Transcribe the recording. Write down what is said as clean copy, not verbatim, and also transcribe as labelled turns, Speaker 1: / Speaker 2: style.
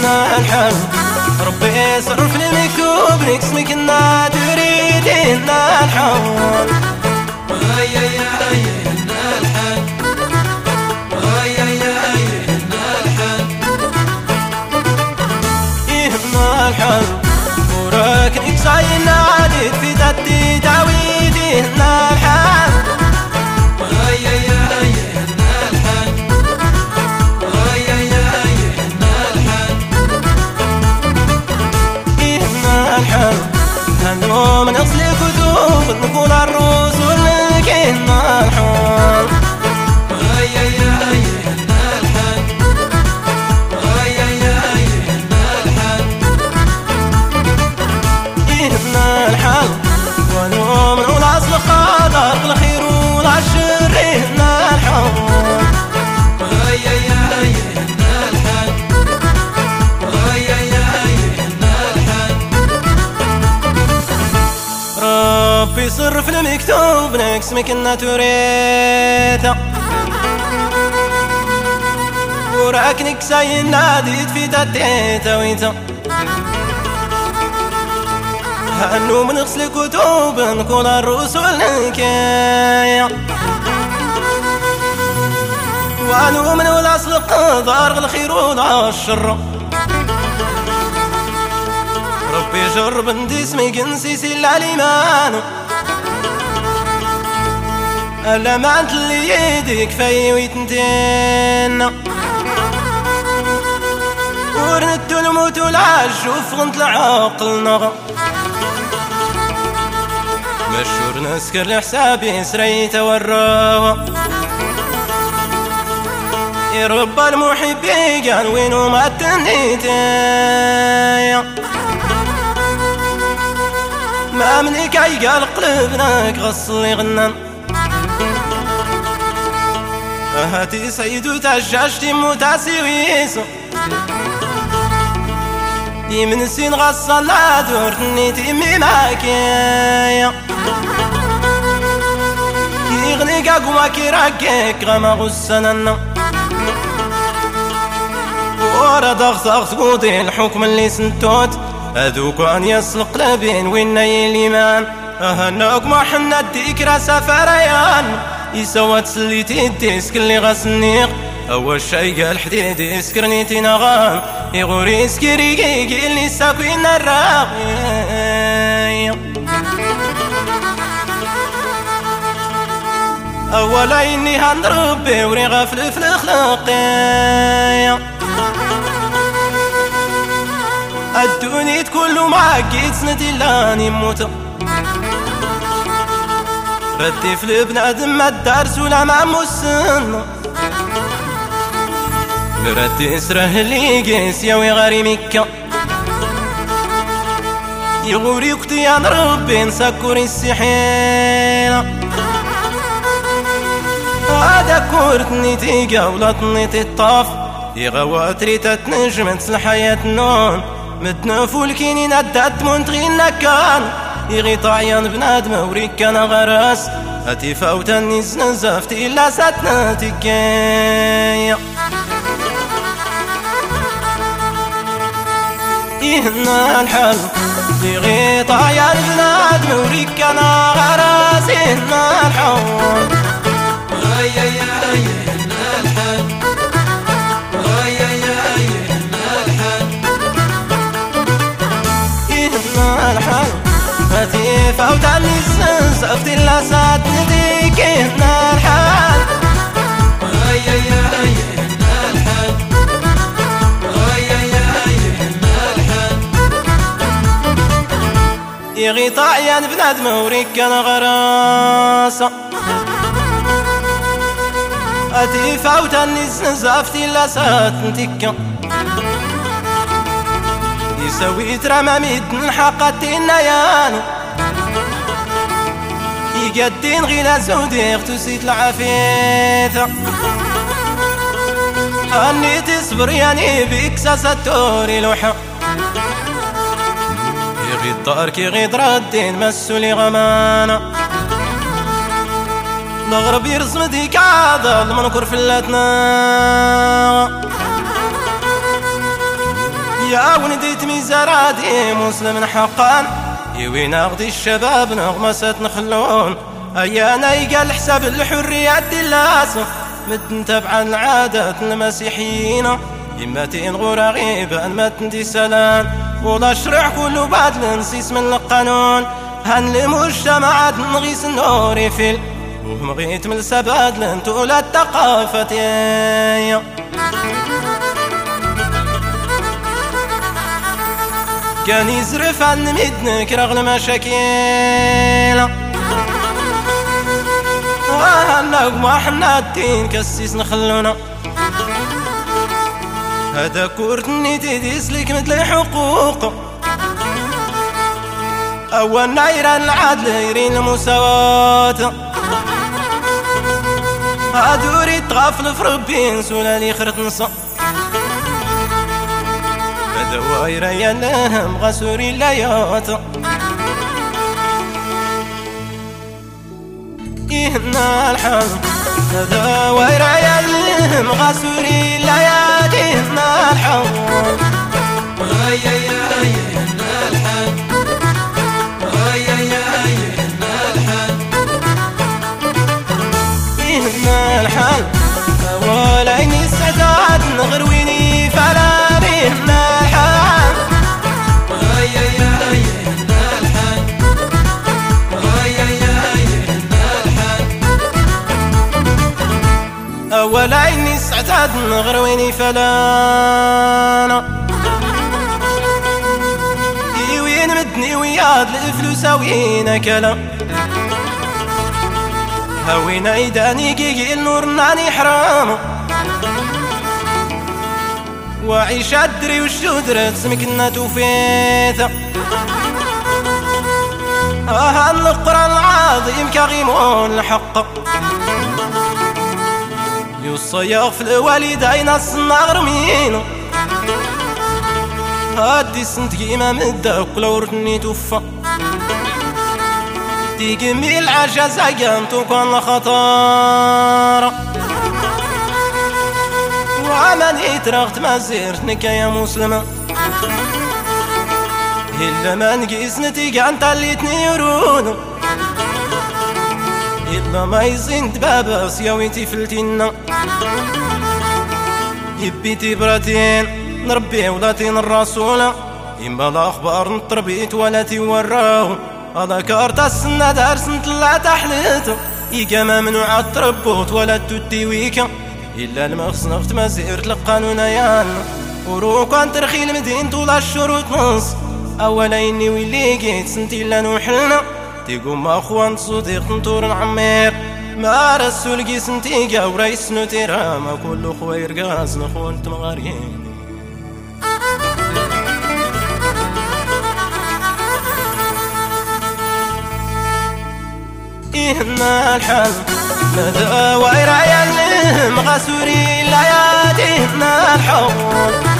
Speaker 1: يهنا الحال ربي صرف المكتوب نقسمك إنا تريدنا الحال
Speaker 2: يهنا الحال يهنا الحال
Speaker 1: يهنا الحال وراك نكساينا عادت في تدي تعويد يهنا الحال
Speaker 2: يهنا الحال
Speaker 1: يهنا الحال هنو من أصل كتب نقول الرسل لك يهنا الحال
Speaker 2: يهنا الحال
Speaker 1: يهنا الحال ولو من الأصل قدر الخير والشر يهنا الحال
Speaker 2: يهنا الحال
Speaker 1: ربي صرف المكتوب نقسمك إنا تريتا وراك نكساي ناديت في تديتا ويتا هنو من غسل كتب نقول الرسل نكايا وانو من الأصل قدر الخير والشر ربي جرب ندسمي قنسيسي العليمان ألا ما أنت اللي يديك في ويتنتين ورنت الموت والعج وفغنت العقل نغم مشهور نسكر لحسابي سريت وراوا يا رب المحبي قال وينو ما تنيتين ما منك اي قال قلبناك غصلي غنان هاتي سيد وتعججتي موتاسي ويسو دي من سين غصل لا دورتني تيمي ماكيا يغنيك اقوى كي راكيك غما غسننا ورا ضغط قوضي الحكم اللي سنتوت هذوك ان يسلق قلبين وين الايمان هناك ما حنا ديك راسا فريان يسوى تسليتي الديسك اللي غسنيق اول شي قال حديد يسكرني تنغام يغوري يسكري اللي ساكوين الراقي اولا اني هنربي وري غافل في الاخلاقي الدنيا كله معقد سندي لاني موت ردي في البنادم ما الدارس ولا ما مسن ردي اسره لي قيس يا ويغاري مكة يغوري قطيان ربي نسكر السحينة هذا كورتني تيقا ولطني تطاف يغواتري تتنجمت الحياة نون متنفو الكينين ادات منتغينا كان يغي طعيان بنادم وريك كان غراس هاتي فوتني زنزفتي إلا ساتنا تكايا يهنا الحال يغي طعيان بنادم وريك كان غراس يهنا الحال
Speaker 2: يهنا الحال
Speaker 1: يهنا الحال هاتي فوتني زنزفتي إلا ساتنا نديك يهنا الحال
Speaker 2: يهنا الحال
Speaker 1: يغي طعيان بنادم وريك كان غراسة هاتي فوتني زنزفتي إلا ساتنا نديك يسوي ترمى ميدن حقتي النيان يقدين غينا زودي اغتسيت العافيثة اني تصبر يعني بيك ساتوري لوحة يغي الدار كي غيد ردين مسولي غمانة نغرب يرسم ديك عادل منكر في اللاتنا يا ولدي ميزارادي مسلم حقا يوين أغدي الشباب نغمسة نخلون أيانا يقال حساب الحرية الدلاسة مدن تبع العادات المسيحيين يمتين غورا غيبا متن سلام ولا شرع كل بعد نسيس من القانون هن المجتمعات نغيس النور يفل ومغيت من السباد لنتول الثقافة كان يزرف عن مدنك رغم المشاكل وهلا ما حنا الدين كسيس نخلونا هذا كورتني تديس لك مثل الحقوق أول نايران العدل يرين المساواة هادوري تغفل في ربي نسولا لي خرط نصا هذا وايرا ينهم غسوري الليات إهنا الحال هذا وايرا ينهم غسوري الليات إهنا الحال
Speaker 2: إهنا الحال
Speaker 1: إهنا الحال ولين السعداد نغرويني فلا بهنا الحال ولين السعداد نغرويني فلا وين مدني وياد الفلوس وين كلام هوين ايداني قيقي النور ناني حرام وعيش ادري وشو درت سمكنا توفيت القرآن العظيم كغيمون الحق يصيغ في الوالدين الصناغ رمين هادي سنت كيما مدك لو رتني توفى تيقمي العجز قامتو كون خطار وعمن يترغت ما زيرتنك يا مسلمة إلا ما نقيس نتيجة انت اللي تنيرون إلا ما يزين دبابة سياويتي فلتنا يبيتي براتين نربي ولاتين الرسول إما الأخبار نطربيت ولاتي وراو هذا كارت السنة دار سنت لا تحليته إيكا ما منوع التربوت ولا تديويكا إلا المخص نغت ما زيرت لقانون يانا وروك عن ترخي المدين طول الشروط نص أولا إني ويلي جيت سنتي إلا نوحلنا تيقوم أخوان صديق نطور نعمير ما رسول جي سنتي قاو ريس نتيرا ما كل خوير قاس نخوان تمغارين إهنا الحال ماذا ويرا يلهم غسوري الليات إهنا الحال